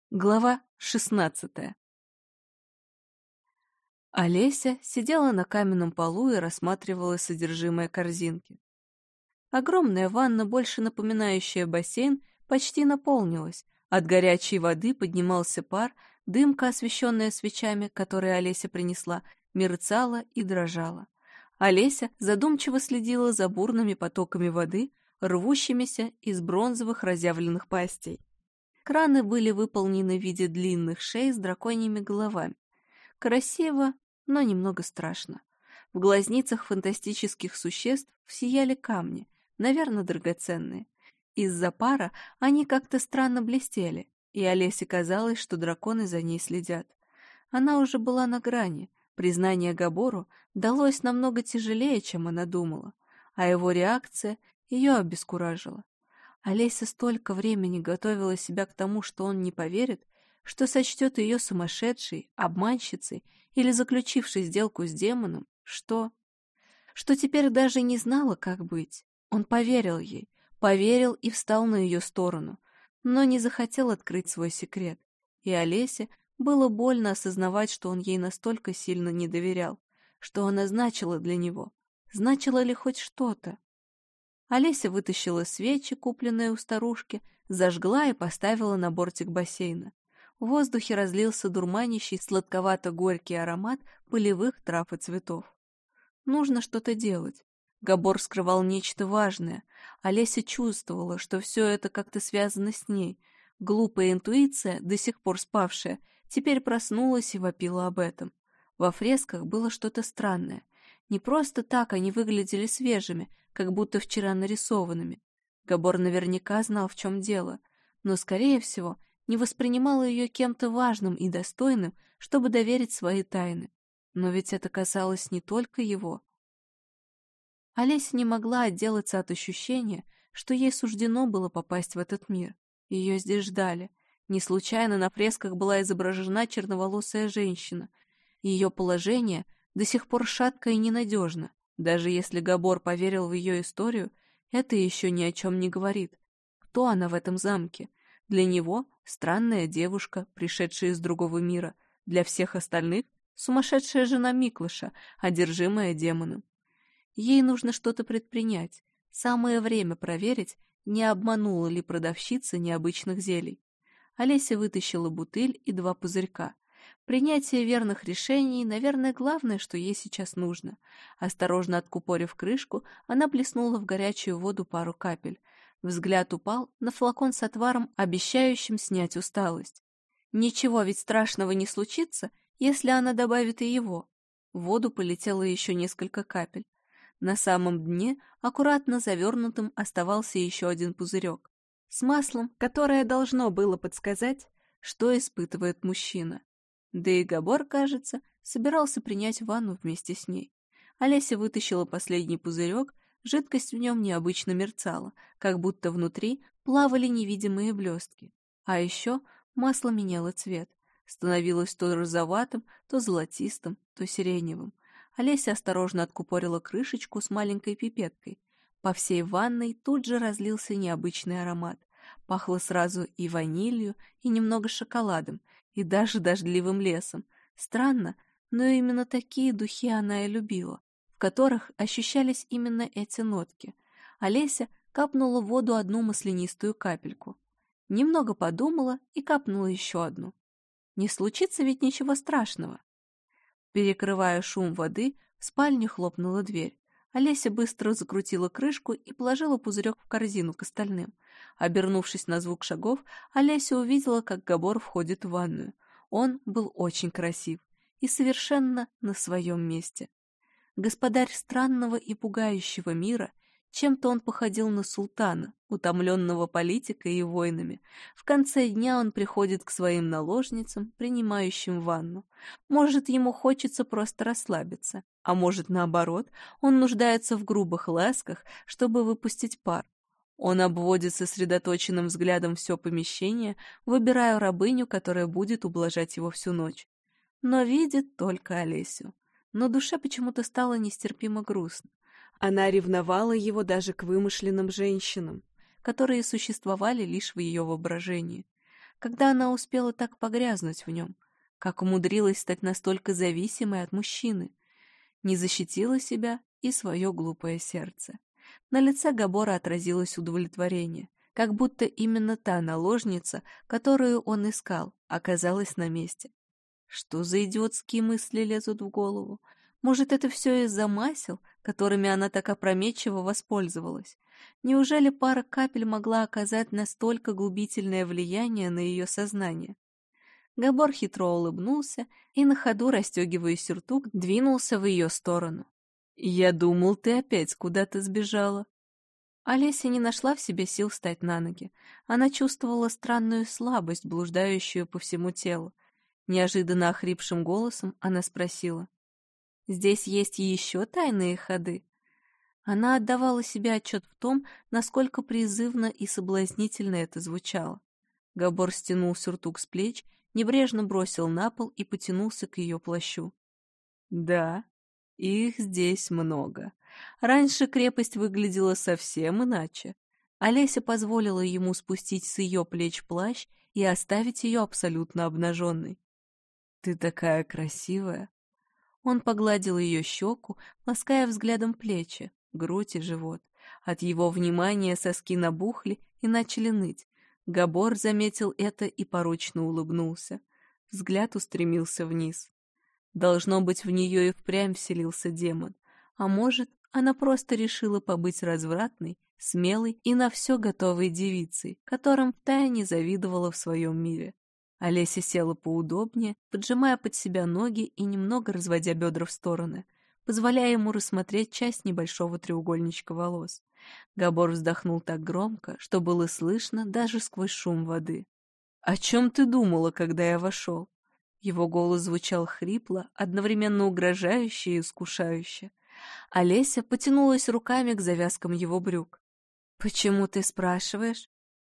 Глава 16. Олеся сидела на каменном полу и рассматривала содержимое корзинки. Огромная ванна, больше напоминающая бассейн, почти наполнилась. От горячей воды поднимался пар, дымка, освещенная свечами, которые Олеся принесла, мерцала и дрожала. Олеся задумчиво следила за бурными потоками воды, рвущимися из бронзовых разъявленных пастей. Краны были выполнены в виде длинных шей с драконьими головами. Красиво, но немного страшно. В глазницах фантастических существ сияли камни, наверное, драгоценные. Из-за пара они как-то странно блестели, и Олесе казалось, что драконы за ней следят. Она уже была на грани. Признание Габору далось намного тяжелее, чем она думала, а его реакция ее обескуражила. Олеся столько времени готовила себя к тому, что он не поверит, что сочтет ее сумасшедшей, обманщицей или заключившей сделку с демоном, что теперь даже не знала, как быть. Он поверил ей, поверил и встал на ее сторону, но не захотел открыть свой секрет. И Олесе было больно осознавать, что он ей настолько сильно не доверял, что она значила для него. Значила ли хоть что-то? Олеся вытащила свечи, купленные у старушки, зажгла и поставила на бортик бассейна. В воздухе разлился дурманящий сладковато-горький аромат полевых трав и цветов. Нужно что-то делать. Габор скрывал нечто важное. Олеся чувствовала, что все это как-то связано с ней. Глупая интуиция, до сих пор спавшая, теперь проснулась и вопила об этом. Во фресках было что-то странное. Не просто так они выглядели свежими, как будто вчера нарисованными. Габор наверняка знал, в чем дело, но, скорее всего, не воспринимал ее кем-то важным и достойным, чтобы доверить свои тайны. Но ведь это касалось не только его. Олеся не могла отделаться от ощущения, что ей суждено было попасть в этот мир. Ее здесь ждали. Не случайно на фресках была изображена черноволосая женщина. Ее положение до сих пор шатко и ненадежно. Даже если Габор поверил в ее историю, это еще ни о чем не говорит. Кто она в этом замке? Для него странная девушка, пришедшая из другого мира. Для всех остальных сумасшедшая жена Миклыша, одержимая демоном. Ей нужно что-то предпринять. Самое время проверить, не обманула ли продавщица необычных зелий. Олеся вытащила бутыль и 2 пузырька. Принятие верных решений, наверное, главное, что ей сейчас нужно. Осторожно откупорив крышку, она плеснула в горячую воду пару капель. Взгляд упал на флакон с отваром, обещающим снять усталость. Ничего ведь страшного не случится, если она добавит и его. В воду полетело еще несколько капель. На самом дне, аккуратно завернутым, оставался еще один пузырек. С маслом, которое должно было подсказать, что испытывает мужчина. Да и Габор, кажется, собирался принять ванну вместе с ней. Олеся вытащила последний пузырек, жидкость в нем необычно мерцала, как будто внутри плавали невидимые блестки. А еще масло меняло цвет, становилось то розоватым, то золотистым, то сиреневым. Олеся осторожно откупорила крышечку с маленькой пипеткой. По всей ванной тут же разлился необычный аромат. Пахло сразу и ванилью, и немного шоколадом, и даже дождливым лесом. Странно, но именно такие духи она и любила, в которых ощущались именно эти нотки. Олеся капнула в воду 1 маслянистую капельку. Немного подумала и капнула еще 1. Не случится ведь ничего страшного. Перекрывая шум воды, в спальне хлопнула дверь. Олеся быстро закрутила крышку и положила пузырек в корзину к остальным. Обернувшись на звук шагов, Олеся увидела, как Габор входит в ванную. Он был очень красив и совершенно на своем месте. Господарь странного и пугающего мира, чем-то он походил на султана, утомленного политикой и войнами. В конце дня он приходит к своим наложницам, принимающим ванну. Может, ему хочется просто расслабиться, а может, наоборот, он нуждается в грубых ласках, чтобы выпустить пар. Он обводит сосредоточенным взглядом все помещение, выбирая рабыню, которая будет ублажать его всю ночь. Но видит только Олесю. Но душе почему-то стало нестерпимо грустно. Она ревновала его даже к вымышленным женщинам, которые существовали лишь в ее воображении. когда она успела так погрязнуть в нем? Как умудрилась стать настолько зависимой от мужчины? Не защитила себя и свое глупое сердце. На лице Габора отразилось удовлетворение, как будто именно та наложница, которую он искал, оказалась на месте. Что за идиотские мысли лезут в голову? Может, это все из-за масел, которыми она так опрометчиво воспользовалась? Неужели пара капель могла оказать настолько губительное влияние на ее сознание? Габор хитро улыбнулся и, на ходу расстегивая сюртук, двинулся в ее сторону. «Я думал, ты опять куда-то сбежала». Олеся не нашла в себе сил встать на ноги. Она чувствовала странную слабость, блуждающую по всему телу. Неожиданно охрипшим голосом она спросила: «Здесь есть еще тайные ходы?» Она отдавала себе отчет в том, насколько призывно и соблазнительно это звучало. Габор стянул сюртук с плеч, небрежно бросил на пол и потянулся к ее плащу. «Да, их здесь много. Раньше крепость выглядела совсем иначе». Олеся позволила ему спустить с ее плеч плащ и оставить ее абсолютно обнаженной. «Ты такая красивая!» Он погладил ее щеку, лаская взглядом плечи, грудь и живот. От его внимания соски набухли и начали ныть. Габор заметил это и порочно улыбнулся. Взгляд устремился вниз. Должно быть, в нее и впрямь вселился демон. А может, она просто решила побыть развратной, смелой и на все готовой девицей, которым втайне завидовала в своем мире. Олеся села поудобнее, поджимая под себя ноги и немного разводя бедра в стороны, позволяя ему рассмотреть часть небольшого треугольничка волос. Габор вздохнул так громко, что было слышно даже сквозь шум воды. «О чем ты думала, когда я вошел?» Его голос звучал хрипло, одновременно угрожающе и искушающе. Олеся потянулась руками к завязкам его брюк. «Почему ты спрашиваешь?»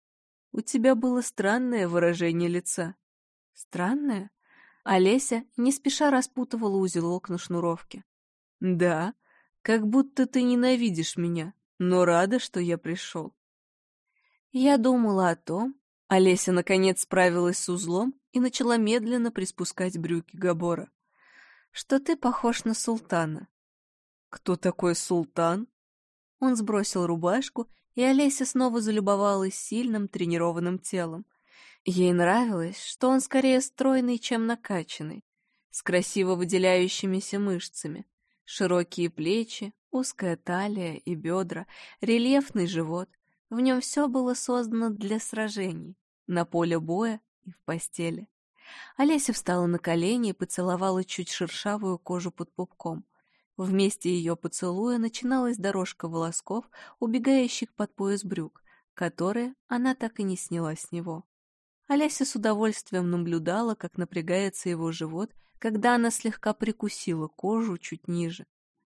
«У тебя было странное выражение лица». «Странное?» Олеся не спеша распутывала узелок на шнуровке. «Да, как будто ты ненавидишь меня, но рада, что я пришел». Я думала о том... Олеся наконец справилась с узлом и начала медленно приспускать брюки Габора. «Что ты похож на султана». «Кто такой султан?» Он сбросил рубашку, и Олеся снова залюбовалась сильным тренированным телом. Ей нравилось, что он скорее стройный, чем накачанный, с красиво выделяющимися мышцами, широкие плечи, узкая талия и бедра, рельефный живот. В нем все было создано для сражений, на поле боя и в постели. Олеся встала на колени и поцеловала чуть шершавую кожу под пупком. В месте ее поцелуя начиналась дорожка волосков, убегающих под пояс брюк, которые она так и не сняла с него. Олеся с удовольствием наблюдала, как напрягается его живот, когда она слегка прикусила кожу чуть ниже.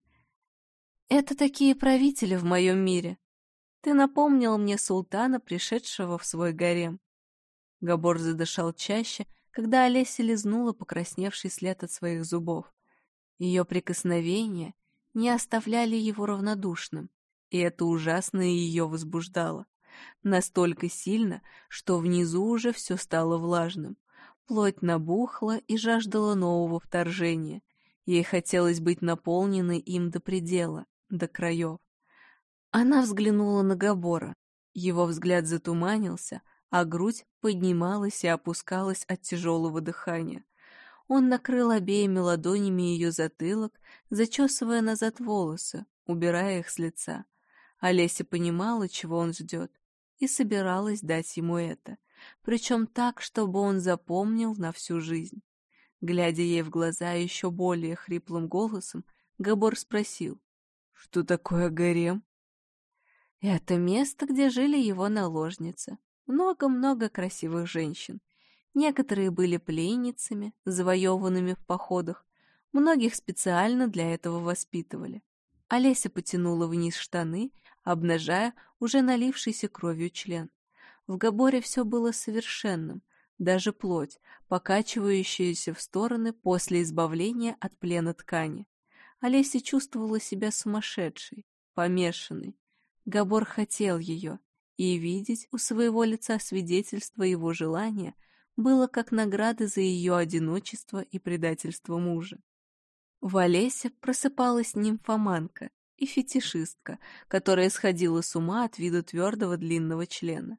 «Это такие правители в моем мире. Ты напомнил мне султана, пришедшего в свой гарем». Габор задышал чаще, когда Олеся лизнула покрасневший след от своих зубов. Ее прикосновения не оставляли его равнодушным, и это ужасно ее возбуждало. Настолько сильно, что внизу уже все стало влажным. Плоть набухла и жаждала нового вторжения. Ей хотелось быть наполненной им до предела, до краев. Она взглянула на Габора. Его взгляд затуманился, а грудь поднималась и опускалась от тяжелого дыхания. Он накрыл обеими ладонями ее затылок, зачесывая назад волосы, убирая их с лица. Олеся понимала, чего он ждет, и собиралась дать ему это, причем так, чтобы он запомнил на всю жизнь. Глядя ей в глаза еще более хриплым голосом, Габор спросил: «Что такое гарем?» «Это место, где жили его наложницы. Много-много красивых женщин. Некоторые были пленницами, завоеванными в походах. Многих специально для этого воспитывали». Олеся потянула вниз штаны, обнажая уже налившийся кровью член. В Габоре все было совершенным, даже плоть, покачивающаяся в стороны после избавления от плена ткани. Олеся чувствовала себя сумасшедшей, помешанной. Габор хотел ее, и видеть у своего лица свидетельство его желания было как награда за ее одиночество и предательство мужа. В Олесе просыпалась нимфоманка и фетишистка, которая сходила с ума от вида твердого длинного члена.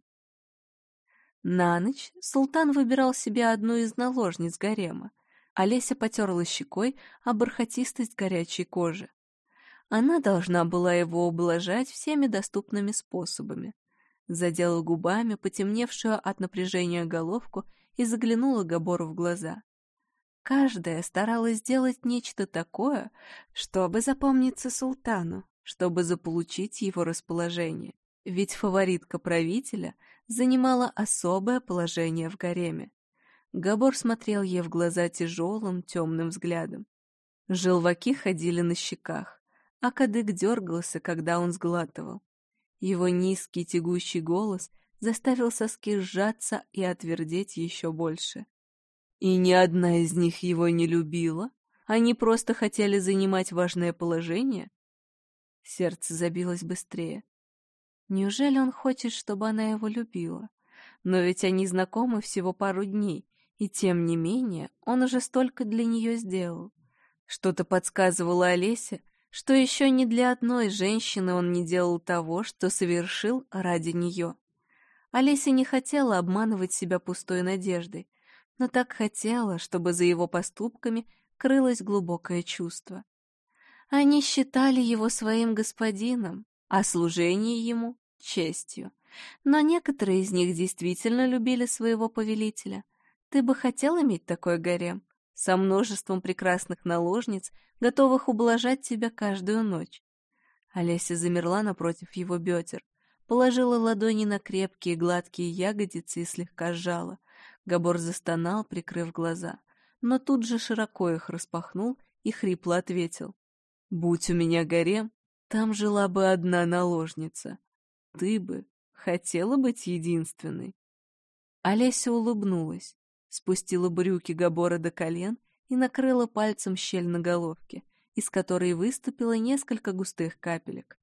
На ночь султан выбирал себе одну из наложниц гарема. Олеся потерла щекой о бархатистость горячей кожи. Она должна была его ублажать всеми доступными способами. Задела губами потемневшую от напряжения головку и заглянула Габору в глаза. Каждая старалась сделать нечто такое, чтобы запомниться султану, чтобы заполучить его расположение. Ведь фаворитка правителя занимала особое положение в гареме. Габор смотрел ей в глаза тяжелым, темным взглядом. Желваки ходили на щеках, а кадык дергался, когда он сглатывал. Его низкий тягучий голос заставил соски сжаться и отвердеть еще больше. И ни одна из них его не любила? Они просто хотели занимать важное положение? Сердце забилось быстрее. Неужели он хочет, чтобы она его любила? Но ведь они знакомы всего пару дней, и тем не менее он уже столько для нее сделал. Что-то подсказывало Олесе, что еще ни для одной женщины он не делал того, что совершил ради нее. Олеся не хотела обманывать себя пустой надеждой, но так хотела, чтобы за его поступками крылось глубокое чувство. Они считали его своим господином, а служение ему — честью. Но некоторые из них действительно любили своего повелителя. Ты бы хотел иметь такой гарем, со множеством прекрасных наложниц, готовых ублажать тебя каждую ночь? Олеся замерла напротив его бедер, положила ладони на крепкие гладкие ягодицы и слегка сжала. Габор застонал, прикрыв глаза, но тут же широко их распахнул и хрипло ответил. «Будь у меня гарем, там жила бы одна наложница. Ты бы хотела быть единственной?» Олеся улыбнулась, спустила брюки Габора до колен и накрыла пальцем щель на головке, из которой выступило несколько густых капелек.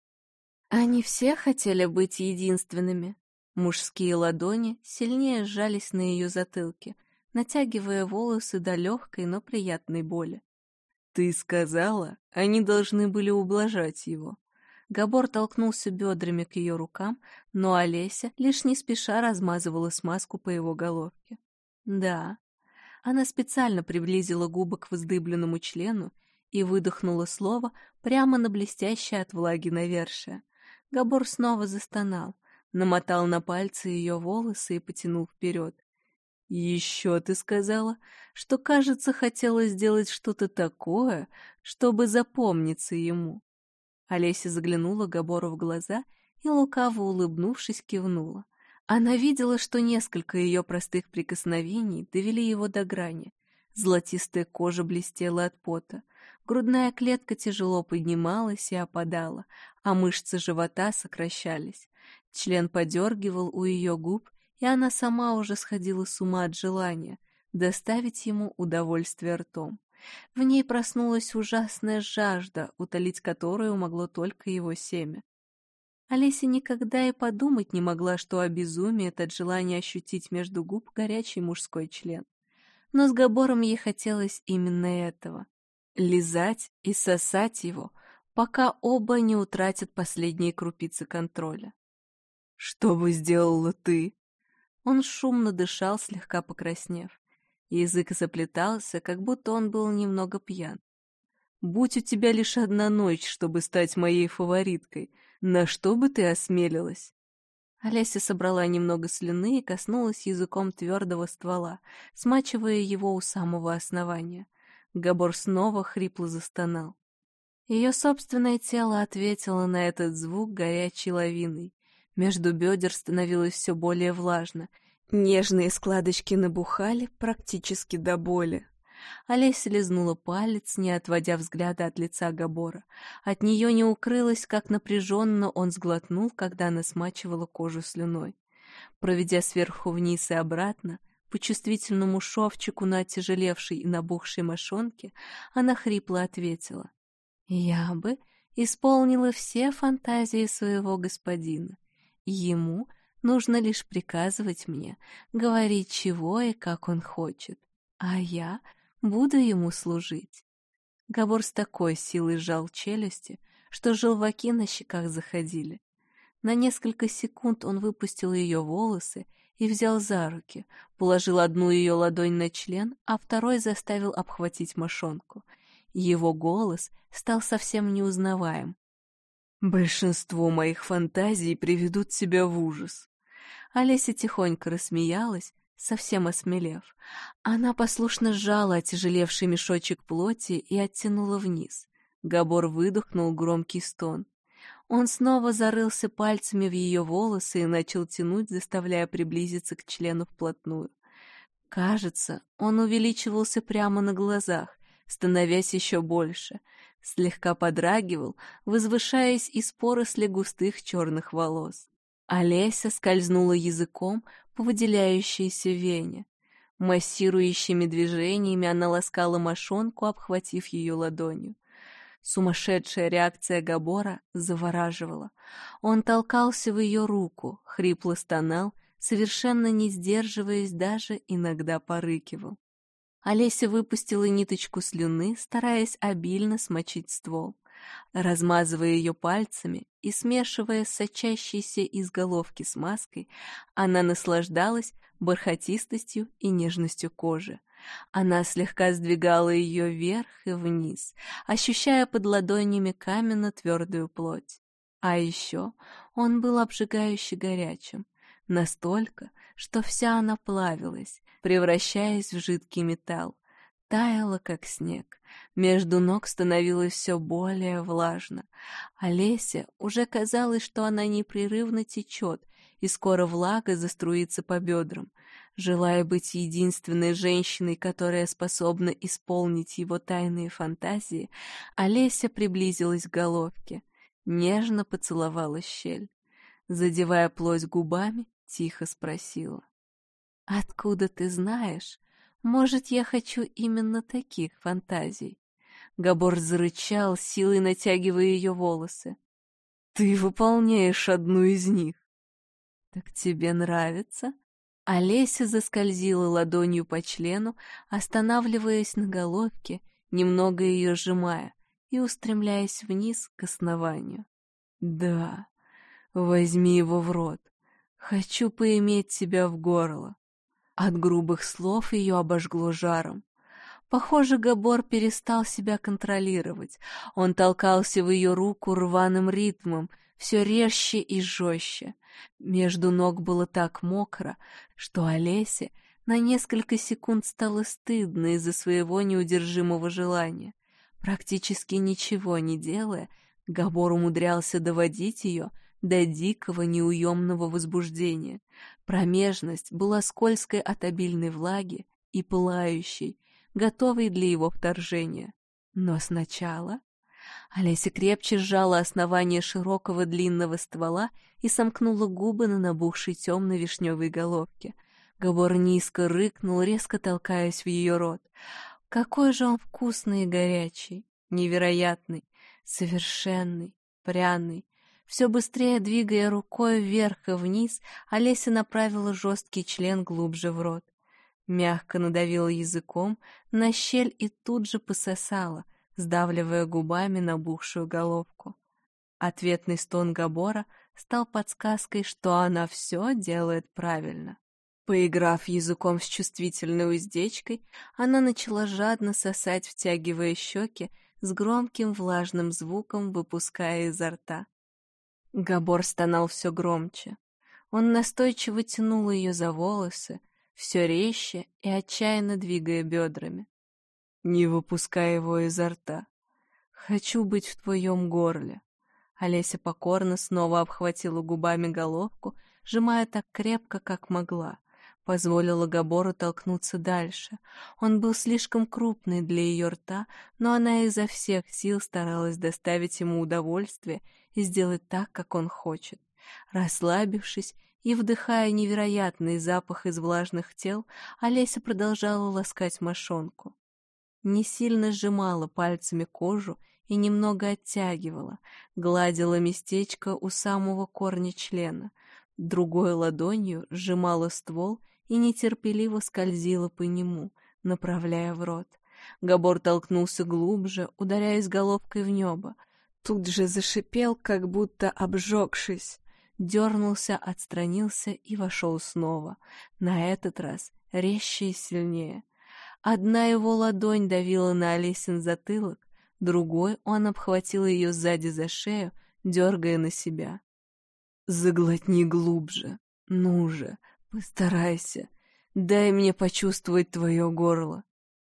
Они все хотели быть единственными. Мужские ладони сильнее сжались на ее затылке, натягивая волосы до легкой, но приятной боли. «Ты сказала, они должны были ублажать его». Габор толкнулся бедрами к ее рукам, но Олеся лишь не спеша размазывала смазку по его головке. «Да». Она специально приблизила губы к вздыбленному члену и выдохнула слово прямо на блестящее от влаги навершие. Габор снова застонал, намотал на пальцы ее волосы и потянул вперед. «Еще ты сказала, что, кажется, хотела сделать что-то такое, чтобы запомниться ему». Олеся заглянула Габору в глаза и, лукаво улыбнувшись, кивнула. Она видела, что несколько ее простых прикосновений довели его до грани. Золотистая кожа блестела от пота, грудная клетка тяжело поднималась и опадала, а мышцы живота сокращались. Член подергивал у ее губ, и она сама уже сходила с ума от желания доставить ему удовольствие ртом. В ней проснулась ужасная жажда, утолить которую могло только его семя. Олеся никогда и подумать не могла, что обезумеет от желания ощутить между губ горячий мужской член. Но с Габором ей хотелось именно этого — лизать и сосать его, пока оба не утратят последние крупицы контроля. «Что бы сделала ты?» Он шумно дышал, слегка покраснев. Язык заплетался, как будто он был немного пьян. «Будь у тебя лишь одна ночь, чтобы стать моей фавориткой, на что бы ты осмелилась?» Олеся собрала немного слюны и коснулась языком твердого ствола, смачивая его у самого основания. Габор снова хрипло застонал. Ее собственное тело ответило на этот звук горячей лавиной. Между бедер становилось все более влажно. Нежные складочки набухали практически до боли. Олеся лизнула палец, не отводя взгляда от лица Габора. От нее не укрылось, как напряженно он сглотнул, когда она смачивала кожу слюной. Проведя сверху вниз и обратно, по чувствительному шовчику на оттяжелевшей и набухшей мошонке, она хрипло ответила: «Я бы исполнила все фантазии своего господина. Ему Нужно лишь приказывать мне, говорить, чего и как он хочет, а я буду ему служить». Габор с такой силой сжал челюсти, что желваки на щеках заходили. На несколько секунд он выпустил ее волосы и взял за руки, положил одну ее ладонь на член, а второй заставил обхватить мошонку. Его голос стал совсем неузнаваем. «Большинство моих фантазий приведут тебя в ужас». Олеся тихонько рассмеялась, совсем осмелев. Она послушно сжала отяжелевший мешочек плоти и оттянула вниз. Габор выдохнул громкий стон. Он снова зарылся пальцами в ее волосы и начал тянуть, заставляя приблизиться к члену вплотную. Кажется, он увеличивался прямо на глазах, становясь еще больше, слегка подрагивал, возвышаясь из поросли густых черных волос. Олеся скользнула языком по выделяющейся вене. Массирующими движениями она ласкала мошонку, обхватив ее ладонью. Сумасшедшая реакция Габора завораживала. Он толкался в ее руку, хрипло стонал, совершенно не сдерживаясь, даже иногда порыкивал. Олеся выпустила ниточку слюны, стараясь обильно смочить ствол. Размазывая ее пальцами и смешивая с сочащейся из головки смазкой, она наслаждалась бархатистостью и нежностью кожи. Она слегка сдвигала ее вверх и вниз, ощущая под ладонями каменно-твердую плоть. А еще он был обжигающе горячим, настолько, что вся она плавилась, превращаясь в жидкий металл, таяла, как снег. Между ног становилось все более влажно. Олесе уже казалось, что она непрерывно течет, и скоро влага заструится по бедрам. Желая быть единственной женщиной, которая способна исполнить его тайные фантазии, Олеся приблизилась к головке, нежно поцеловала щель. Задевая плоть губами, тихо спросила: «Откуда ты знаешь? Может, я хочу именно таких фантазий?» Габор зарычал, силой натягивая ее волосы. «Ты выполняешь одну из них». «Так тебе нравится?» Олеся заскользила ладонью по члену, останавливаясь на головке, немного ее сжимая и устремляясь вниз к основанию. «Да, возьми его в рот. Хочу поиметь тебя в горло». От грубых слов ее обожгло жаром. Похоже, Габор перестал себя контролировать. Он толкался в ее руку рваным ритмом, все резче и жестче. Между ног было так мокро, что Олесе на несколько секунд стало стыдно из-за своего неудержимого желания. Практически ничего не делая, Габор умудрялся доводить ее до дикого неуемного возбуждения. Промежность была скользкой от обильной влаги и пылающей, готовой для его вторжения. Но сначала Олеся крепче сжала основание широкого длинного ствола и сомкнула губы на набухшей темно-вишневой головке. Габор низко рыкнул, резко толкаясь в ее рот. Какой же он вкусный и горячий, невероятный, совершенный, пряный. Все быстрее двигая рукой вверх и вниз, Олеся направила жесткий член глубже в рот. Мягко надавила языком на щель и тут же пососала, сдавливая губами набухшую головку. Ответный стон Габора стал подсказкой, что она все делает правильно. Поиграв языком с чувствительной уздечкой, она начала жадно сосать, втягивая щеки, с громким влажным звуком выпуская изо рта. Габор стонал все громче. Он настойчиво тянул ее за волосы, все резче и отчаянно двигая бедрами. «Не выпускай его изо рта. Хочу быть в твоем горле». Олеся покорно снова обхватила губами головку, сжимая так крепко, как могла. Позволила Габору толкнуться дальше. Он был слишком крупный для ее рта, но она изо всех сил старалась доставить ему удовольствие и сделать так, как он хочет. Расслабившись и вдыхая невероятный запах из влажных тел, Олеся продолжала ласкать мошонку. Не сильно сжимала пальцами кожу и немного оттягивала, гладила местечко у самого корня члена, другой ладонью сжимала ствол и нетерпеливо скользила по нему, направляя в рот. Габор толкнулся глубже, ударяясь головкой в небо. Тут же зашипел, как будто обжегшись. Дернулся, отстранился и вошел снова. На этот раз резче и сильнее. Одна его ладонь давила на Олесин затылок, другой он обхватил ее сзади за шею, дергая на себя. «Заглотни глубже. Ну же, постарайся. Дай мне почувствовать твое горло».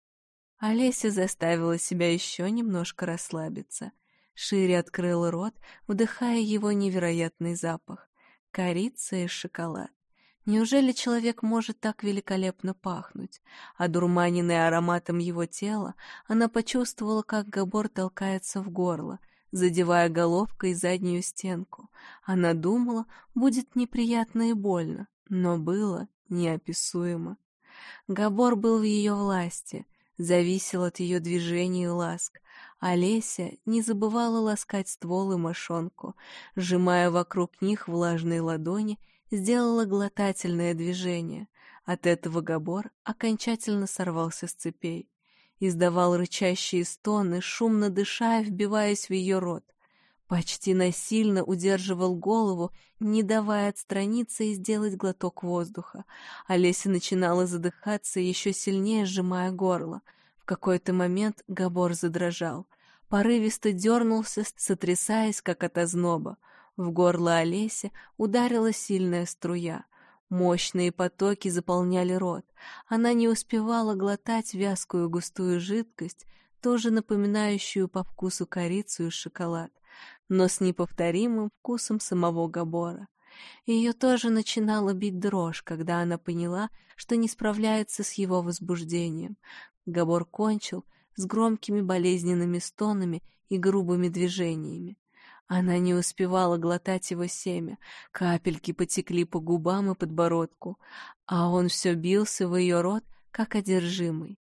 Олеся заставила себя еще немножко расслабиться. Шире открыла рот, вдыхая его невероятный запах. Корица и шоколад. Неужели человек может так великолепно пахнуть? Одурманенная ароматом его тела, она почувствовала, как Габор толкается в горло, задевая головкой заднюю стенку. Она думала, будет неприятно и больно, но было неописуемо. Габор был в ее власти, зависел от ее движений и ласк. Олеся не забывала ласкать ствол и мошонку, сжимая вокруг них влажные ладони, сделала глотательное движение. От этого Габор окончательно сорвался с цепей. Издавал рычащие стоны, шумно дыша и вбиваясь в ее рот. Почти насильно удерживал голову, не давая отстраниться и сделать глоток воздуха. Олеся начинала задыхаться, еще сильнее сжимая горло. В какой-то момент Габор задрожал. Порывисто дернулся, сотрясаясь, как от озноба. В горло Олеси ударила сильная струя. Мощные потоки заполняли рот. Она не успевала глотать вязкую густую жидкость, тоже напоминающую по вкусу корицу и шоколад, но с неповторимым вкусом самого Габора. Ее тоже начинала бить дрожь, когда она поняла, что не справляется с его возбуждением. Габор кончил с громкими болезненными стонами и грубыми движениями. Она не успевала глотать его семя, капельки потекли по губам и подбородку, а он все бился в ее рот, как одержимый.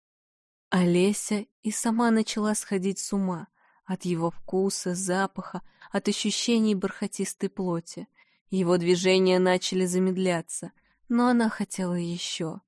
Олеся и сама начала сходить с ума от его вкуса, запаха, от ощущений бархатистой плоти. Его движения начали замедляться, но она хотела еще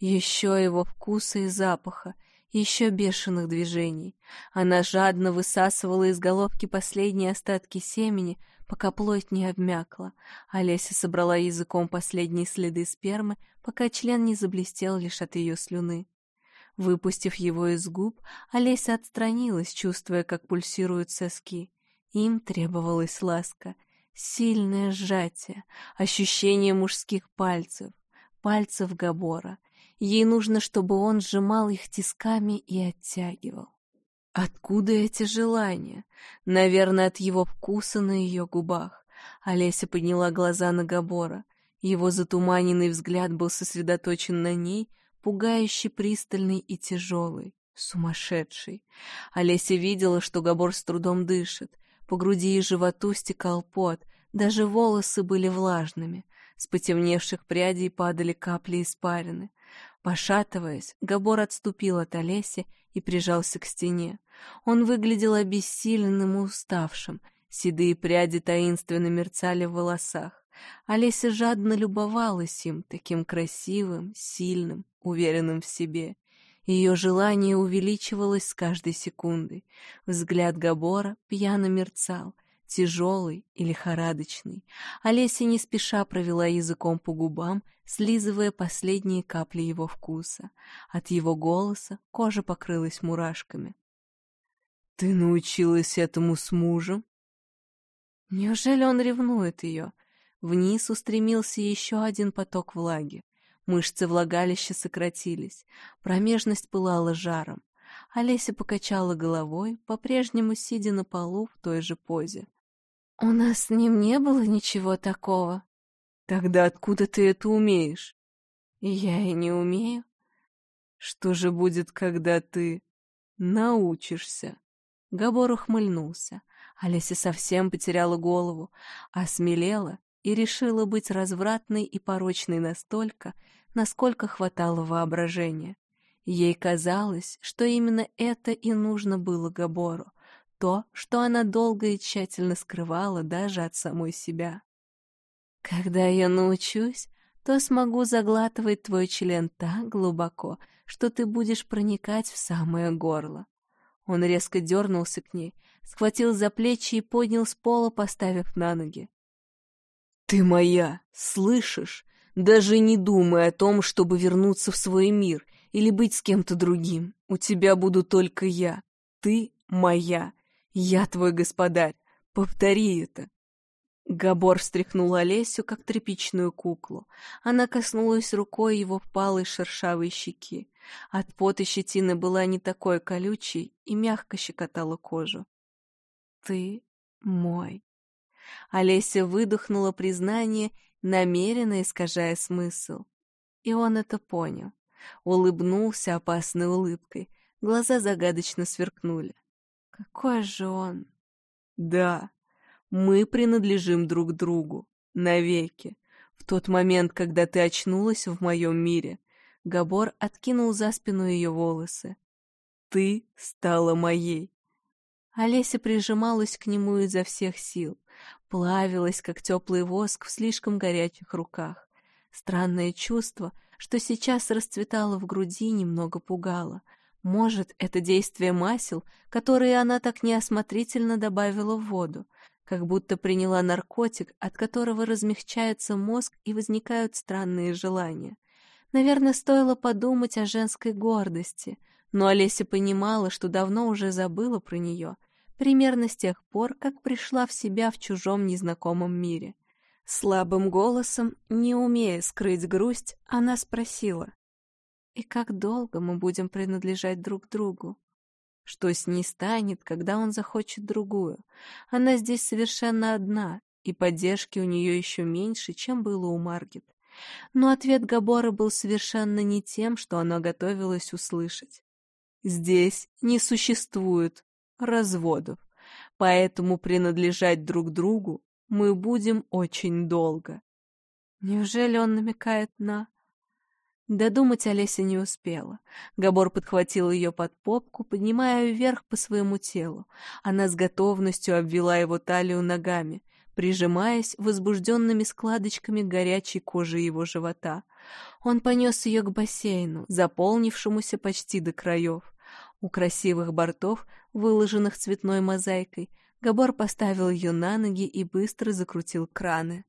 его вкуса и запаха, еще бешеных движений. Она жадно высасывала из головки последние остатки семени, пока плоть не обмякла. Олеся собрала языком последние следы спермы, пока член не заблестел лишь от ее слюны. Выпустив его из губ, Олеся отстранилась, чувствуя, как пульсируют соски. Им требовалась ласка, сильное сжатие, ощущение мужских пальцев, пальцев Габора. Ей нужно, чтобы он сжимал их тисками и оттягивал. Откуда эти желания? Наверное, от его вкуса на ее губах. Олеся подняла глаза на Габора. Его затуманенный взгляд был сосредоточен на ней, пугающе пристальный и тяжелый, сумасшедший. Олеся видела, что Габор с трудом дышит. По груди и животу стекал пот, даже волосы были влажными. С потемневших прядей падали капли испарины. Пошатываясь, Габор отступил от Олеси и прижался к стене. Он выглядел обессиленным и уставшим. Седые пряди таинственно мерцали в волосах. Олеся жадно любовалась им, таким красивым, сильным, уверенным в себе. Ее желание увеличивалось с каждой секундой. Взгляд Габора пьяно мерцал, тяжелый и лихорадочный. Олеся не спеша провела языком по губам, слизывая последние капли его вкуса. От его голоса кожа покрылась мурашками. «Ты научилась этому с мужем?» Неужели он ревнует ее? Вниз устремился еще один поток влаги. Мышцы влагалища сократились, промежность пылала жаром. Олеся покачала головой, по-прежнему сидя на полу в той же позе. «У нас с ним не было ничего такого». «Тогда откуда ты это умеешь?» «Я и не умею». «Что же будет, когда ты научишься?» Габор ухмыльнулся. Олеся совсем потеряла голову, осмелела и решила быть развратной и порочной настолько, насколько хватало воображения. Ей казалось, что именно это и нужно было Габору, то, что она долго и тщательно скрывала даже от самой себя. Когда я научусь, то смогу заглатывать твой член так глубоко, что ты будешь проникать в самое горло». Он резко дернулся к ней, схватил за плечи и поднял с пола, поставив на ноги. «Ты моя, слышишь? Даже не думай о том, чтобы вернуться в свой мир или быть с кем-то другим. У тебя буду только я. Ты моя. Я твой господарь. Повтори это». Габор встряхнул Олесю, как тряпичную куклу. Она коснулась рукой его впалой шершавой щеки. От пота щетина была не такой колючей и мягко щекотала кожу. «Ты мой». Олеся выдохнула признание, намеренно искажая смысл. И он это понял. Улыбнулся опасной улыбкой. Глаза загадочно сверкнули. Какой же он... Да, мы принадлежим друг другу. Навеки. В тот момент, когда ты очнулась в моем мире, Габор откинул за спину ее волосы. Ты стала моей. Олеся прижималась к нему изо всех сил, плавилась, как теплый воск в слишком горячих руках. Странное чувство, что сейчас расцветало в груди, немного пугало. Может, это действие масел, которые она так неосмотрительно добавила в воду, как будто приняла наркотик, от которого размягчается мозг и возникают странные желания. Наверное, стоило подумать о женской гордости, но Олеся понимала, что давно уже забыла про нее, примерно с тех пор, как пришла в себя в чужом незнакомом мире. Слабым голосом, не умея скрыть грусть, она спросила: «И как долго мы будем принадлежать друг другу? Что с ней станет, когда он захочет другую? Она здесь совершенно одна, и поддержки у нее еще меньше, чем было у Маргит». Но ответ Габора был совершенно не тем, что она готовилась услышать. «Здесь не существует разводов, поэтому принадлежать друг другу мы будем очень долго». Неужели он намекает на... Додумать Олеся не успела. Габор подхватил ее под попку, поднимая вверх по своему телу. Она с готовностью обвела его талию ногами, прижимаясь возбужденными складочками горячей кожи его живота. Он понес ее к бассейну, заполнившемуся почти до краев. У красивых бортов, выложенных цветной мозаикой, Габор поставил ее на ноги и быстро закрутил краны.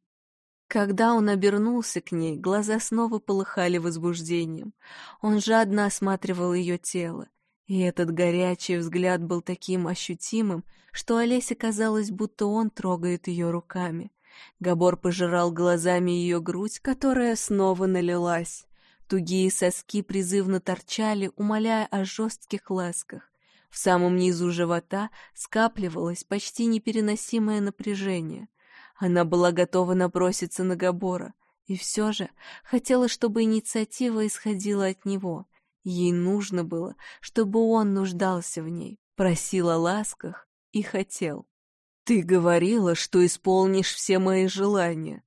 Когда он обернулся к ней, глаза снова полыхали возбуждением. Он жадно осматривал ее тело, и этот горячий взгляд был таким ощутимым, что Олесе казалось, будто он трогает ее руками. Габор пожирал глазами ее грудь, которая снова налилась. Тугие соски призывно торчали, умоляя о жестких ласках. В самом низу живота скапливалось почти непереносимое напряжение. Она была готова наброситься на Габора, и все же хотела, чтобы инициатива исходила от него. Ей нужно было, чтобы он нуждался в ней, просил о ласках и хотел. «Ты говорила, что исполнишь все мои желания».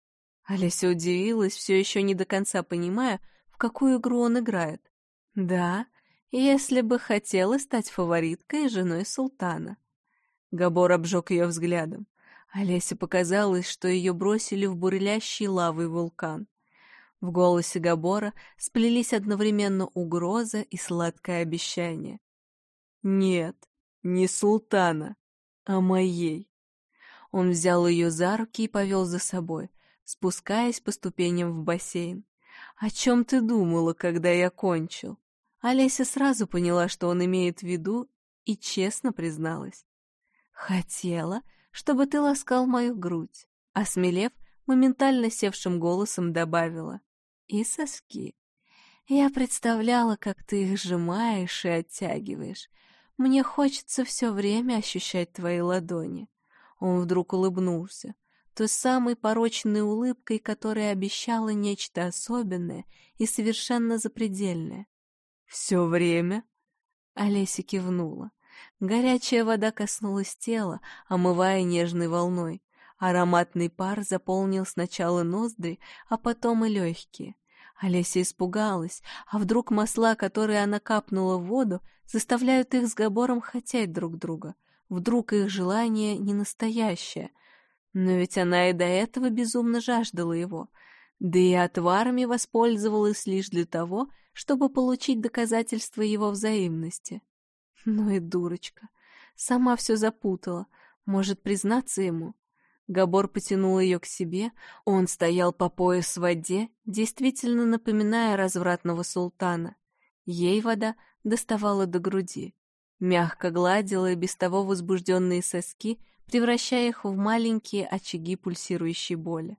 Олеся удивилась, все еще не до конца понимая, в какую игру он играет. «Да, если бы хотела стать фавориткой и женой султана». Габор обжег ее взглядом. Олесе показалось, что ее бросили в бурлящий лавой вулкан. В голосе Габора сплелись одновременно угроза и сладкое обещание. «Нет, не султана, а моей». Он взял ее за руки и повел за собой, спускаясь по ступеням в бассейн. «О чем ты думала, когда я кончил?» Олеся сразу поняла, что он имеет в виду, и честно призналась. «Хотела, чтобы ты ласкал мою грудь», — осмелев, моментально севшим голосом добавила. «И соски. Я представляла, как ты их сжимаешь и оттягиваешь. Мне хочется все время ощущать твои ладони». Он вдруг улыбнулся, той самой порочной улыбкой, которая обещала нечто особенное и совершенно запредельное. «Все время?» Олеся кивнула. Горячая вода коснулась тела, омывая нежной волной. Ароматный пар заполнил сначала ноздри, а потом и легкие. Олеся испугалась, а вдруг масла, которые она капнула в воду, заставляют их с Габором хотеть друг друга. Вдруг их желание не настоящее. Но ведь она и до этого безумно жаждала его, да и отварами воспользовалась лишь для того, чтобы получить доказательства его взаимности. Ну и дурочка. Сама все запутала. Может, признаться ему? Габор потянул ее к себе. Он стоял по пояс в воде, действительно напоминая развратного султана. Ей вода доставала до груди. Мягко гладила и без того возбужденные соски, превращая их в маленькие очаги пульсирующей боли.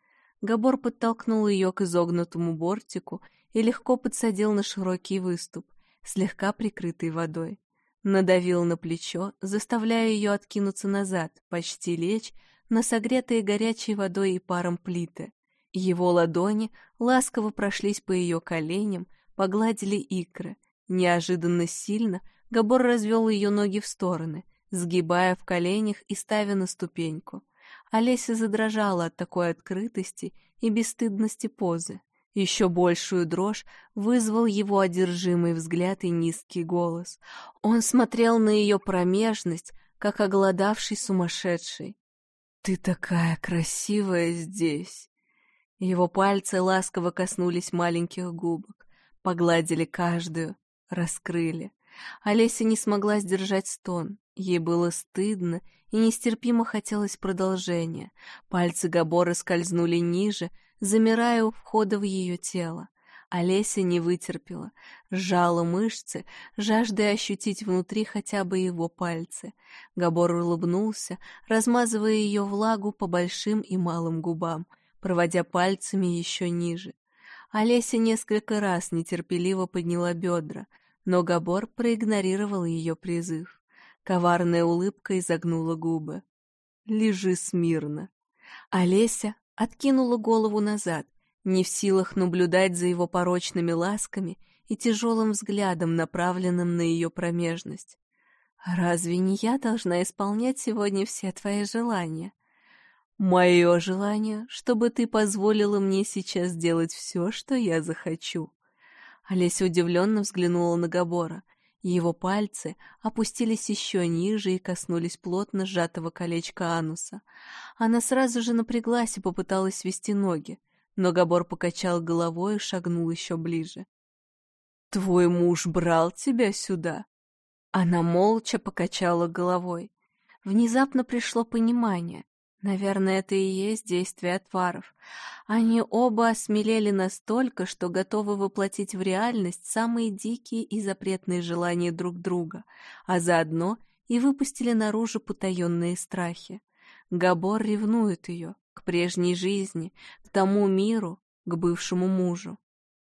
Габор подтолкнул ее к изогнутому бортику и легко подсадил на широкий выступ, слегка прикрытый водой. Надавил на плечо, заставляя ее откинуться назад, почти лечь на согретые горячей водой и паром плиты. Его ладони ласково прошлись по ее коленям, погладили икры. Неожиданно сильно Габор развел ее ноги в стороны, сгибая в коленях и ставя на ступеньку. Олеся задрожала от такой открытости и бесстыдности позы. Еще большую дрожь вызвал его одержимый взгляд и низкий голос. Он смотрел на ее промежность, как оголодавший сумасшедший. «Ты такая красивая здесь!» Его пальцы ласково коснулись маленьких губок, погладили каждую, раскрыли. Олеся не смогла сдержать стон. Ей было стыдно и нестерпимо хотелось продолжения. Пальцы Габора скользнули ниже, замирая у входа в ее тело. Олеся не вытерпела, сжала мышцы, жаждая ощутить внутри хотя бы его пальцы. Габор улыбнулся, размазывая ее влагу по большим и малым губам, проводя пальцами еще ниже. Олеся несколько раз нетерпеливо подняла бедра, но Габор проигнорировал ее призыв. Коварная улыбка изогнула губы. «Лежи смирно». Олеся откинула голову назад, не в силах наблюдать за его порочными ласками и тяжелым взглядом, направленным на ее промежность. «Разве не я должна исполнять сегодня все твои желания?» «Мое желание, чтобы ты позволила мне сейчас делать все, что я захочу». Олеся удивленно взглянула на Габора. Его пальцы опустились еще ниже и коснулись плотно сжатого колечка ануса. Она сразу же напряглась и попыталась свести ноги, но Габор покачал головой и шагнул еще ближе. «Твой муж брал тебя сюда?» Она молча покачала головой. Внезапно пришло понимание. Наверное, это и есть действие отваров. Они оба осмелели настолько, что готовы воплотить в реальность самые дикие и запретные желания друг друга, а заодно и выпустили наружу потаенные страхи. Габор ревнует ее к прежней жизни, к тому миру, к бывшему мужу.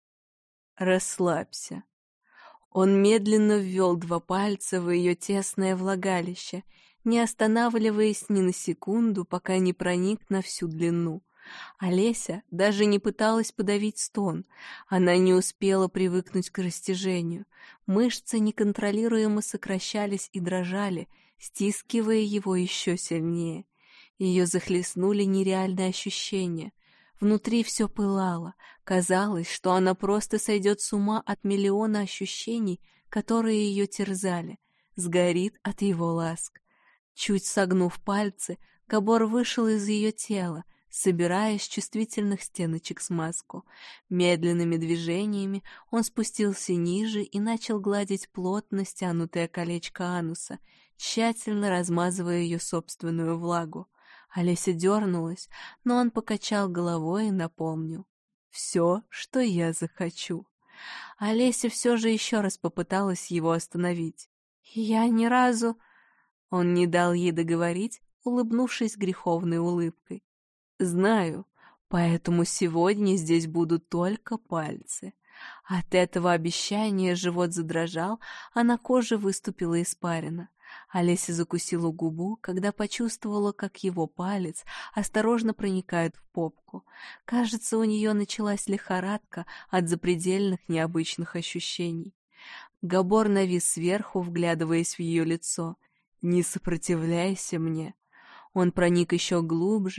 «Расслабься». Он медленно ввел 2 пальца в ее тесное влагалище, не останавливаясь ни на секунду, пока не проник на всю длину. Олеся даже не пыталась подавить стон. Она не успела привыкнуть к растяжению. Мышцы неконтролируемо сокращались и дрожали, стискивая его еще сильнее. Ее захлестнули нереальные ощущения. Внутри все пылало. Казалось, что она просто сойдет с ума от миллиона ощущений, которые ее терзали, сгорит от его ласк. Чуть согнув пальцы, Габор вышел из ее тела, собирая с чувствительных стеночек смазку. Медленными движениями он спустился ниже и начал гладить плотно стянутое колечко ануса, тщательно размазывая ее собственную влагу. Олеся дернулась, но он покачал головой и напомнил: «Все, что я захочу». Олеся все же еще раз попыталась его остановить. «Я ни разу...» Он не дал ей договорить, улыбнувшись греховной улыбкой. «Знаю, поэтому сегодня здесь будут только пальцы». От этого обещания живот задрожал, а на коже выступила испарина. Олеся закусила губу, когда почувствовала, как его палец осторожно проникает в попку. Кажется, у нее началась лихорадка от запредельных необычных ощущений. Габор навис сверху, вглядываясь в ее лицо. «Не сопротивляйся мне». Он проник еще глубже,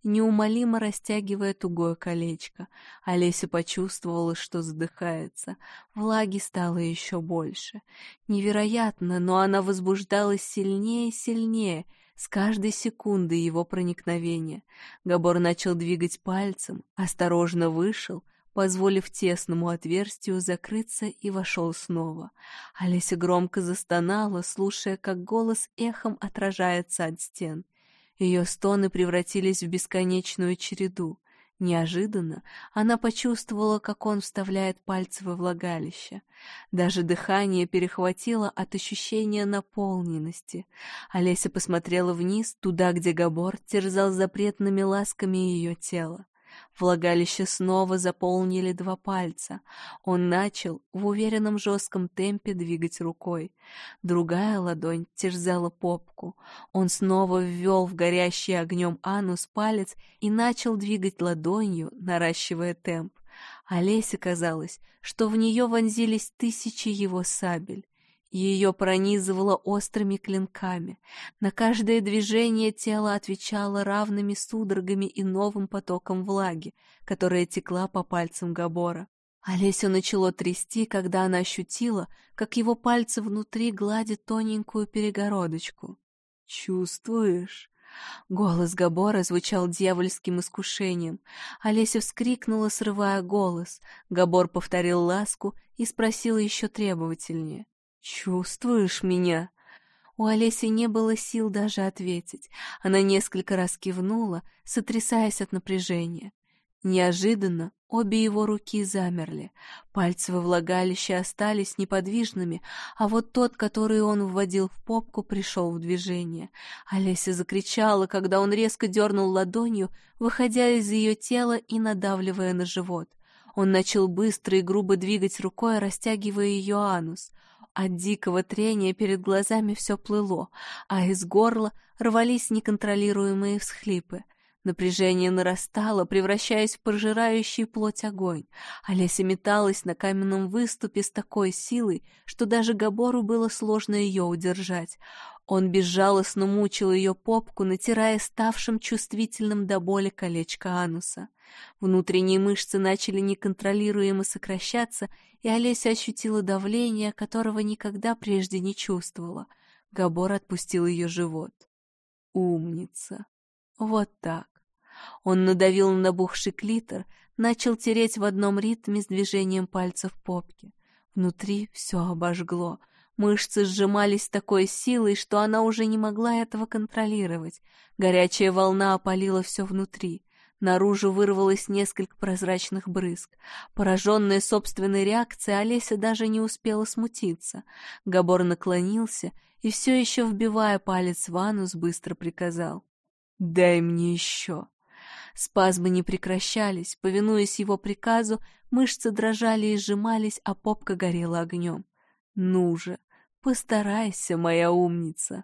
неумолимо растягивая тугое колечко. Олеся почувствовала, что задыхается. Влаги стало еще больше. Невероятно, но она возбуждалась сильнее и сильнее, с каждой секундой его проникновения. Габор начал двигать пальцем, осторожно вышел, позволив тесному отверстию закрыться, и вошел снова. Олеся громко застонала, слушая, как голос эхом отражается от стен. Ее стоны превратились в бесконечную череду. Неожиданно она почувствовала, как он вставляет пальцы во влагалище. Даже дыхание перехватило от ощущения наполненности. Олеся посмотрела вниз, туда, где Габор терзал запретными ласками ее тело. Влагалище снова заполнили 2 пальца. Он начал в уверенном жестком темпе двигать рукой. Другая ладонь терзала попку. Он снова ввел в горящий огнем анус палец и начал двигать ладонью, наращивая темп. Олесе казалось, что в нее вонзились 1000 его сабель. Ее пронизывало острыми клинками. На каждое движение тело отвечало равными судорогами и новым потоком влаги, которая текла по пальцам Габора. Олесю начало трясти, когда она ощутила, как его пальцы внутри гладят тоненькую перегородочку. «Чувствуешь?» Голос Габора звучал дьявольским искушением. Олеся вскрикнула, срывая голос. Габор повторил ласку и спросил еще требовательнее. «Чувствуешь меня?» У Олеси не было сил даже ответить. Она несколько раз кивнула, сотрясаясь от напряжения. Неожиданно обе его руки замерли. Пальцы во влагалище остались неподвижными, а вот тот, который он вводил в попку, пришел в движение. Олеся закричала, когда он резко дернул ладонью, выходя из ее тела и надавливая на живот. Он начал быстро и грубо двигать рукой, растягивая ее анус. От дикого трения перед глазами все плыло, а из горла рвались неконтролируемые всхлипы. Напряжение нарастало, превращаясь в пожирающий плоть огонь. Олеся металась на каменном выступе с такой силой, что даже Габору было сложно ее удержать. Он безжалостно мучил ее попку, натирая ставшим чувствительным до боли колечко ануса. Внутренние мышцы начали неконтролируемо сокращаться, и Олеся ощутила давление, которого никогда прежде не чувствовала. Габор отпустил ее живот. «Умница! Вот так!» Он надавил на набухший клитор, начал тереть в одном ритме с движением пальцев попки. Внутри все обожгло. Мышцы сжимались с такой силой, что она уже не могла этого контролировать. Горячая волна опалила все внутри. Наружу вырвалось несколько прозрачных брызг. Пораженная собственной реакцией, Олеся даже не успела смутиться. Габор наклонился и, все еще вбивая палец в анус, быстро приказал: «Дай мне еще». Спазмы не прекращались. Повинуясь его приказу, мышцы дрожали и сжимались, а попка горела огнем. «Ну же, постарайся, моя умница!»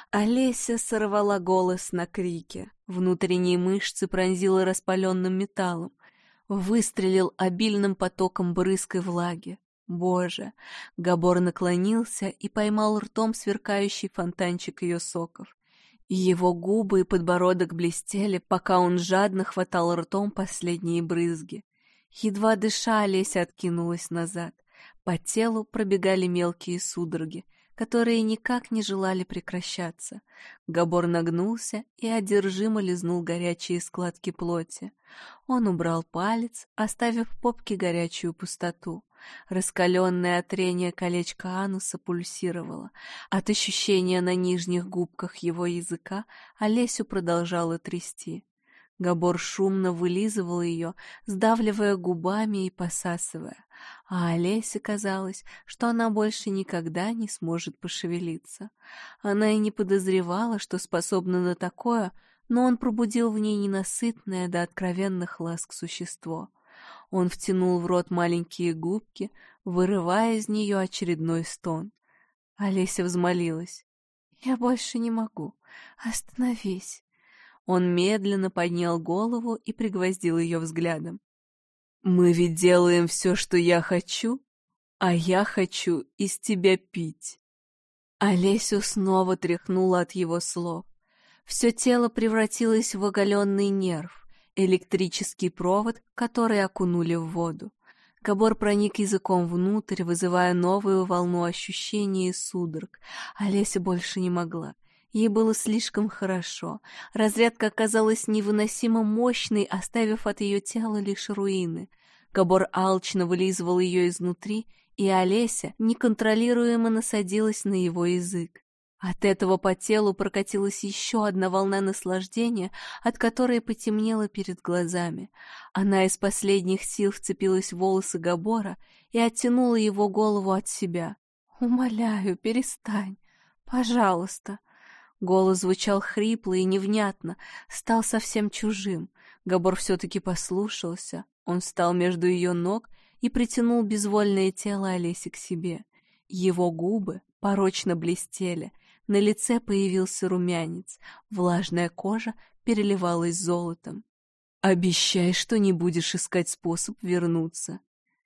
Олеся сорвала голос на крике. Внутренние мышцы пронзила распаленным металлом. Выстрелил обильным потоком брызг и влаги. Боже! Габор наклонился и поймал ртом сверкающий фонтанчик ее соков. Его губы и подбородок блестели, пока он жадно хватал ртом последние брызги. Едва дыша, Олеся откинулась назад. По телу пробегали мелкие судороги, которые никак не желали прекращаться. Габор нагнулся и одержимо лизнул горячие складки плоти. Он убрал палец, оставив в попке горячую пустоту. Раскаленное от трения колечко ануса пульсировало. От ощущения на нижних губках его языка Олесю продолжало трясти. Габор шумно вылизывал ее, сдавливая губами и посасывая, а Олесе казалось, что она больше никогда не сможет пошевелиться. Она и не подозревала, что способна на такое, но он пробудил в ней ненасытное до откровенных ласк существо. Он втянул в рот маленькие губки, вырывая из нее очередной стон. Олеся взмолилась: «Я больше не могу. Остановись». Он медленно поднял голову и пригвоздил ее взглядом. «Мы ведь делаем все, что я хочу, а я хочу из тебя пить». Олесю снова тряхнуло от его слов. Все тело превратилось в оголенный нерв, электрический провод, который окунули в воду. Габор проник языком внутрь, вызывая новую волну ощущений и судорог. Олеся больше не могла. Ей было слишком хорошо. Разрядка оказалась невыносимо мощной, оставив от ее тела лишь руины. Габор алчно вылизывал ее изнутри, и Олеся неконтролируемо насадилась на его язык. От этого по телу прокатилась еще одна волна наслаждения, от которой потемнело перед глазами. Она из последних сил вцепилась в волосы Габора и оттянула его голову от себя. «Умоляю, перестань. Пожалуйста». Голос звучал хрипло и невнятно, стал совсем чужим. Габор все-таки послушался. Он встал между ее ног и притянул безвольное тело Олеси к себе. Его губы порочно блестели, на лице появился румянец, влажная кожа переливалась золотом. «Обещай, что не будешь искать способ вернуться».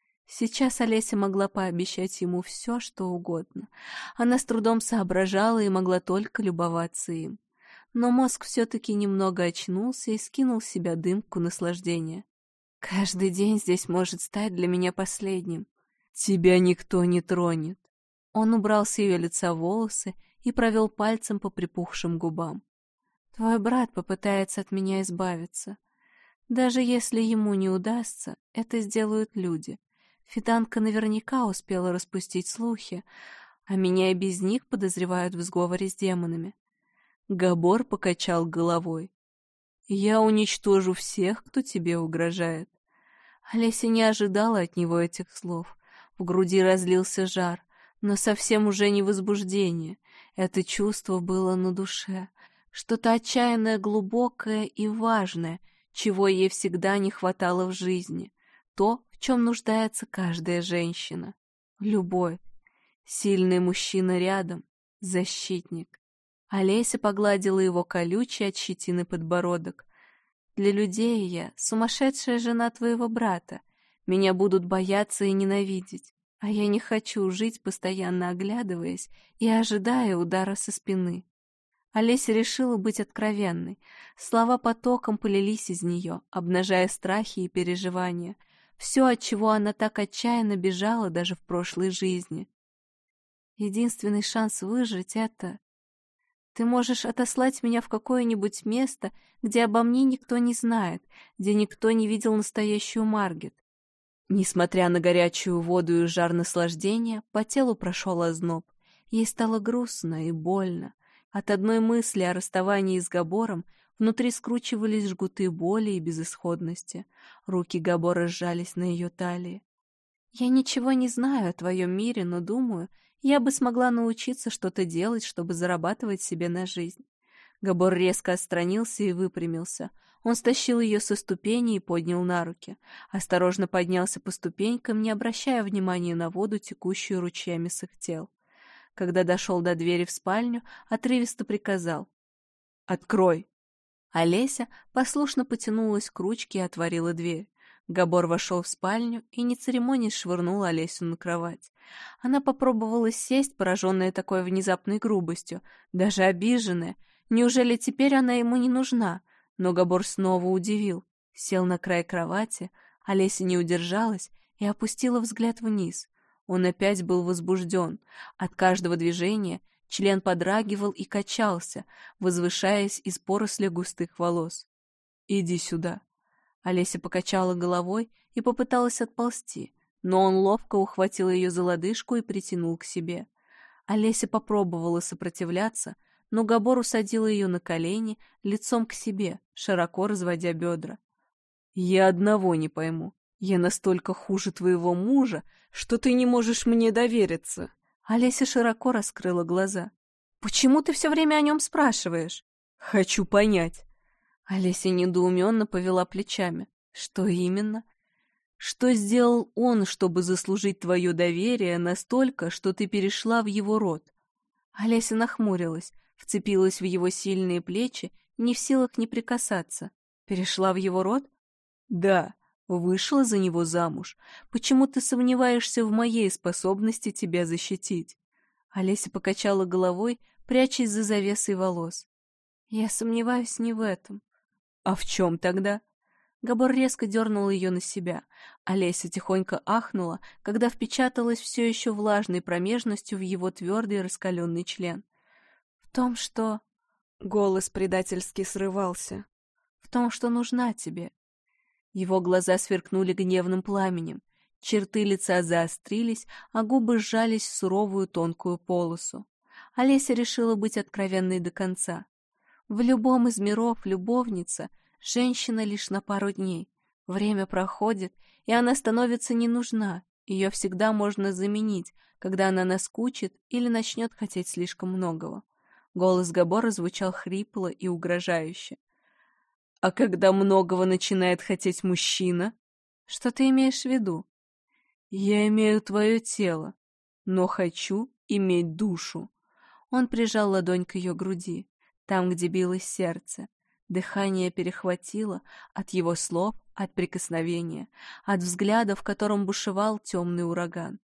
Сейчас Олеся могла пообещать ему все, что угодно. Она с трудом соображала и могла только любоваться им. Но мозг все-таки немного очнулся и скинул с себя дымку наслаждения. «Каждый день здесь может стать для меня последним. Тебя никто не тронет». Он убрал с ее лица волосы и провел пальцем по припухшим губам. «Твой брат попытается от меня избавиться. Даже если ему не удастся, это сделают люди. Фиданка наверняка успела распустить слухи, а меня и без них подозревают в сговоре с демонами». Габор покачал головой. «Я уничтожу всех, кто тебе угрожает». Олеся не ожидала от него этих слов. В груди разлился жар, но совсем уже не возбуждение. Это чувство было на душе. Что-то отчаянное, глубокое и важное, чего ей всегда не хватало в жизни. То, в чем нуждается каждая женщина. Любовь. Сильный мужчина рядом. Защитник. Олеся погладила его колючий от щетины подбородок. «Для людей я сумасшедшая жена твоего брата. Меня будут бояться и ненавидеть. А я не хочу жить, постоянно оглядываясь и ожидая удара со спины». Олеся решила быть откровенной. Слова потоком полились из нее, обнажая страхи и переживания. Все, от чего она так отчаянно бежала даже в прошлой жизни. Единственный шанс выжить — это... Ты можешь отослать меня в какое-нибудь место, где обо мне никто не знает, где никто не видел настоящую Маргет. Несмотря на горячую воду и жар наслаждения, по телу прошел озноб. Ей стало грустно и больно. От одной мысли о расставании с Габором внутри скручивались жгуты боли и безысходности. Руки Габора сжались на ее талии. «Я ничего не знаю о твоем мире, но думаю, я бы смогла научиться что-то делать, чтобы зарабатывать себе на жизнь». Габор резко отстранился и выпрямился. Он стащил ее со ступени и поднял на руки. Осторожно поднялся по ступенькам, не обращая внимания на воду, текущую ручьями с их тел. Когда дошел до двери в спальню, отрывисто приказал: «Открой!». Олеся послушно потянулась к ручке и отворила дверь. Габор вошел в спальню и, не церемонясь, швырнул Олесю на кровать. Она попробовала сесть, пораженная такой внезапной грубостью, даже обиженная. Неужели теперь она ему не нужна? Но Габор снова удивил. Сел на край кровати, Олеся не удержалась и опустила взгляд вниз. Он опять был возбужден. От каждого движения член подрагивал и качался, возвышаясь из поросли густых волос. «Иди сюда». Олеся покачала головой и попыталась отползти, но он ловко ухватил ее за лодыжку и притянул к себе. Олеся попробовала сопротивляться, но Габор усадил ее на колени, лицом к себе, широко разводя бедра. «Я одного не пойму. Я настолько хуже твоего мужа, что ты не можешь мне довериться». Олеся широко раскрыла глаза. «Почему ты все время о нем спрашиваешь?» «Хочу понять». Олеся недоуменно повела плечами. «Что именно? Что сделал он, чтобы заслужить твое доверие настолько, что ты перешла в его род?» Олеся нахмурилась, вцепилась в его сильные плечи, не в силах не прикасаться. «Перешла в его род?» «Да, вышла за него замуж. Почему ты сомневаешься в моей способности тебя защитить?» Олеся покачала головой, прячась за завесой волос. Я сомневаюсь не в этом. А в чем тогда? Габор резко дернул ее на себя. Олеся тихонько ахнула, когда впечаталась все еще влажной промежностью в его твердый раскаленный член. В том, что... Голос предательски срывался. В том, что нужна тебе. Его глаза сверкнули гневным пламенем. Черты лица заострились, а губы сжались в суровую тонкую полосу. Олеся решила быть откровенной до конца. В любом из миров любовница — женщина лишь на пару дней. Время проходит, и она становится не нужна. Ее всегда можно заменить, когда она наскучит или начнет хотеть слишком многого. Голос Габора звучал хрипло и угрожающе. «А когда многого начинает хотеть мужчина?» «Что ты имеешь в виду?» «Я имею твое тело, но хочу иметь душу». Он прижал ладонь к ее груди, там, где билось сердце. Дыхание перехватило от его слов, от прикосновения, от взгляда, в котором бушевал темный ураган.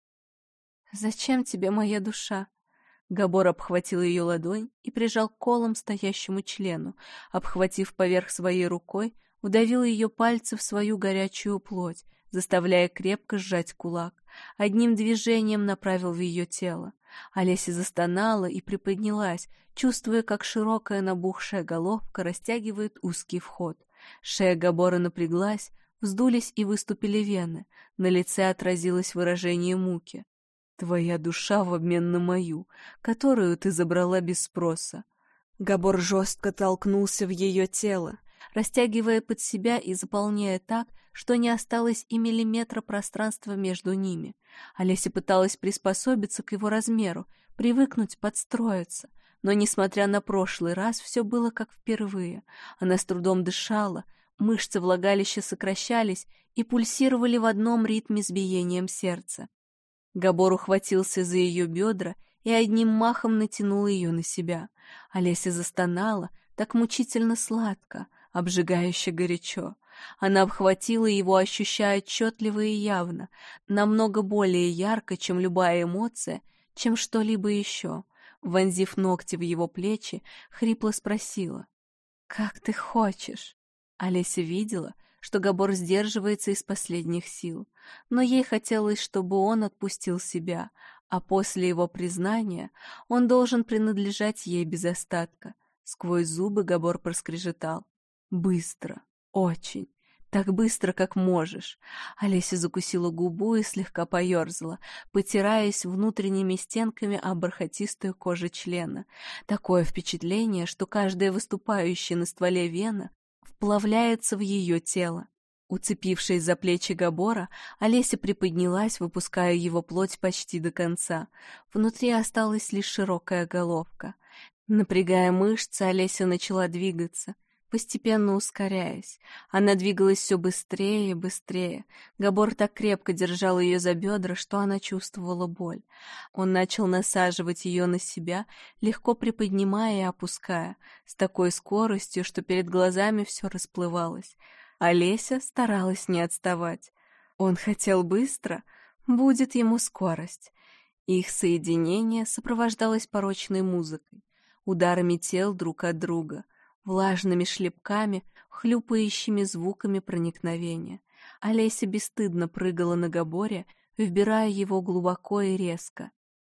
«Зачем тебе моя душа?» Габор обхватил ее ладонь и прижал к колом стоящему члену, обхватив поверх своей рукой, удавил ее пальцы в свою горячую плоть, заставляя крепко сжать кулак. Одним движением направил в ее тело. Олеся застонала и приподнялась, чувствуя, как широкая набухшая головка растягивает узкий вход. Шея Габора напряглась, вздулись и выступили вены, на лице отразилось выражение муки. «Твоя душа в обмен на мою, которую ты забрала без спроса». Габор жестко толкнулся в ее тело, растягивая под себя и заполняя так, что не осталось и миллиметра пространства между ними. Олеся пыталась приспособиться к его размеру, привыкнуть, подстроиться. Но, несмотря на прошлый раз, все было как впервые. Она с трудом дышала, мышцы влагалища сокращались и пульсировали в одном ритме с биением сердца. Габор ухватился за ее бедра и одним махом натянул ее на себя. Олеся застонала, так мучительно сладко, обжигающе горячо. Она обхватила его, ощущая отчетливо и явно, намного более ярко, чем любая эмоция, чем что-либо еще. Вонзив ногти в его плечи, хрипло спросила: «Как ты хочешь?» Олеся видела, что Габор сдерживается из последних сил, но ей хотелось, чтобы он отпустил себя, а после его признания он должен принадлежать ей без остатка. Сквозь зубы Габор проскрежетал: «Быстро, очень, так быстро, как можешь». Олеся закусила губу и слегка поерзала, потираясь внутренними стенками об бархатистую кожу члена. Такое впечатление, что каждая выступающая на стволе вена вплавляется в ее тело. Уцепившись за плечи Габора, Олеся приподнялась, выпуская его плоть почти до конца. Внутри осталась лишь широкая головка. Напрягая мышцы, Олеся начала двигаться, постепенно ускоряясь. Она двигалась все быстрее и быстрее. Габор так крепко держал ее за бедра, что она чувствовала боль. Он начал насаживать ее на себя, легко приподнимая и опуская, с такой скоростью, что перед глазами все расплывалось. Олеся старалась не отставать. Он хотел быстро, будет ему скорость. Их соединение сопровождалось порочной музыкой, ударами тел друг от друга, влажными шлепками, хлюпающими звуками проникновения. Олеся бесстыдно прыгала на Габоре, вбирая его глубоко и резко.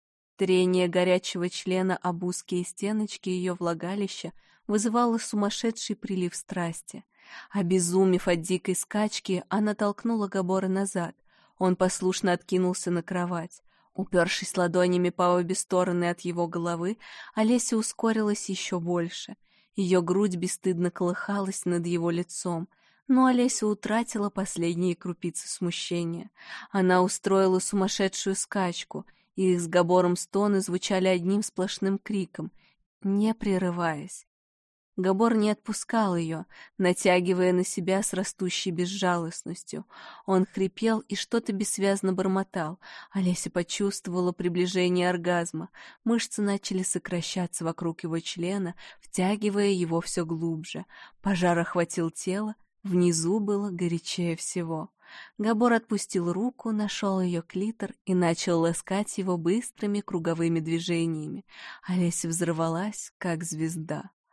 Трение горячего члена об узкие стеночки ее влагалища вызывало сумасшедший прилив страсти. Обезумев от дикой скачки, она толкнула Габора назад. Он послушно откинулся на кровать. Упершись ладонями по обе стороны от его головы, Олеся ускорилась еще больше. Ее грудь бесстыдно колыхалась над его лицом, но Олеся утратила последние крупицы смущения. Она устроила сумасшедшую скачку, и их с Габором стоны звучали одним сплошным криком, не прерываясь. Габор не отпускал ее, натягивая на себя с растущей безжалостностью. Он хрипел и что-то бессвязно бормотал. Олеся почувствовала приближение оргазма. Мышцы начали сокращаться вокруг его члена, втягивая его все глубже. Пожар охватил тело, внизу было горячее всего. Габор отпустил руку, нашел ее клитор и начал ласкать его быстрыми круговыми движениями. Олеся взорвалась, как звезда.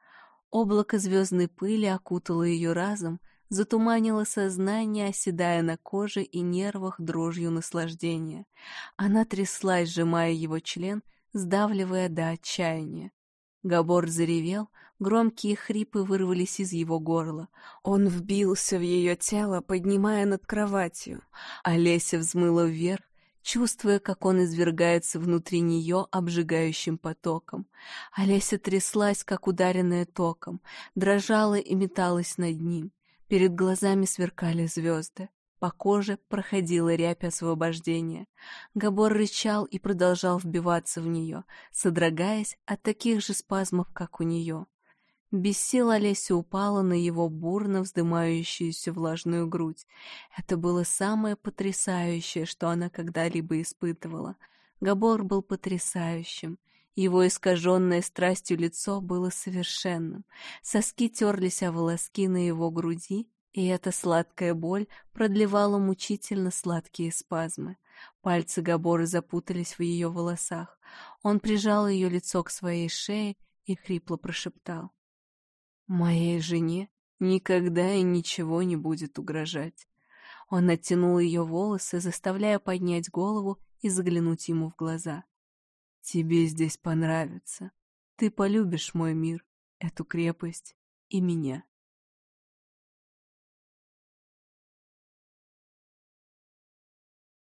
Облако звездной пыли окутало ее разом, затуманило сознание, оседая на коже и нервах дрожью наслаждения. Она тряслась, сжимая его член, сдавливая до отчаяния. Габор заревел, громкие хрипы вырвались из его горла. Он вбился в ее тело, поднимая над кроватью. Олеся взмыла вверх, чувствуя, как он извергается внутри нее обжигающим потоком. Олеся тряслась, как ударенная током, дрожала и металась над ним. Перед глазами сверкали звезды. По коже проходила рябь освобождения. Габор рычал и продолжал вбиваться в нее, содрогаясь от таких же спазмов, как у нее. Без сил Олеся упала на его бурно вздымающуюся влажную грудь. Это было самое потрясающее, что она когда-либо испытывала. Габор был потрясающим. Его искаженное страстью лицо было совершенным. Соски терлись о волоски на его груди, и эта сладкая боль продлевала мучительно сладкие спазмы. Пальцы Габора запутались в ее волосах. Он прижал ее лицо к своей шее и хрипло прошептал: «Моей жене никогда и ничего не будет угрожать». Он оттянул ее волосы, заставляя поднять голову и заглянуть ему в глаза. «Тебе здесь понравится. Ты полюбишь мой мир, эту крепость и меня».